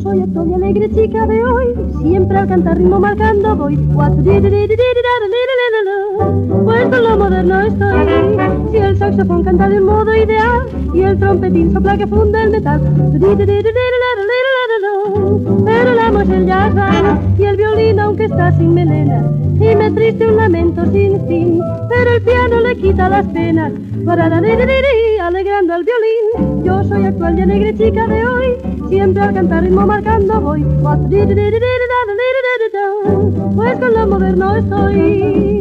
soy actual y alegre chica de hoy, siempre al cantar ritmo marcando voy. Pues con lo moderno estoy, si el saxofón canta de un modo ideal y el trompetín sopla que funde el metal. Pero el amo es el jazz band y el violín aunque está sin melena y me triste un lamento sin fin, pero el piano le quita las penas, alegrando al violín. Yo soy actual y alegre chica de hoy, siempre al cantar ritmo marcando voy. Pues con lo moderno estoy.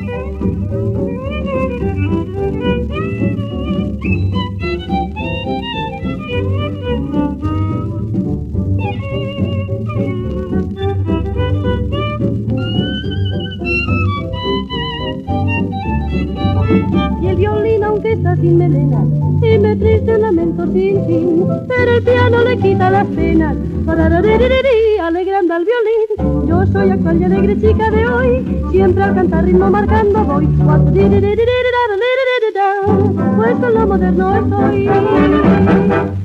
Y el violín aunque está sin melena y me triste un lamento sin fin, pero el piano le quita las penas, alegrando al violín. Yo soy actual y alegre chica de hoy, siempre al cantar ritmo marcando voy. Pues con lo moderno estoy.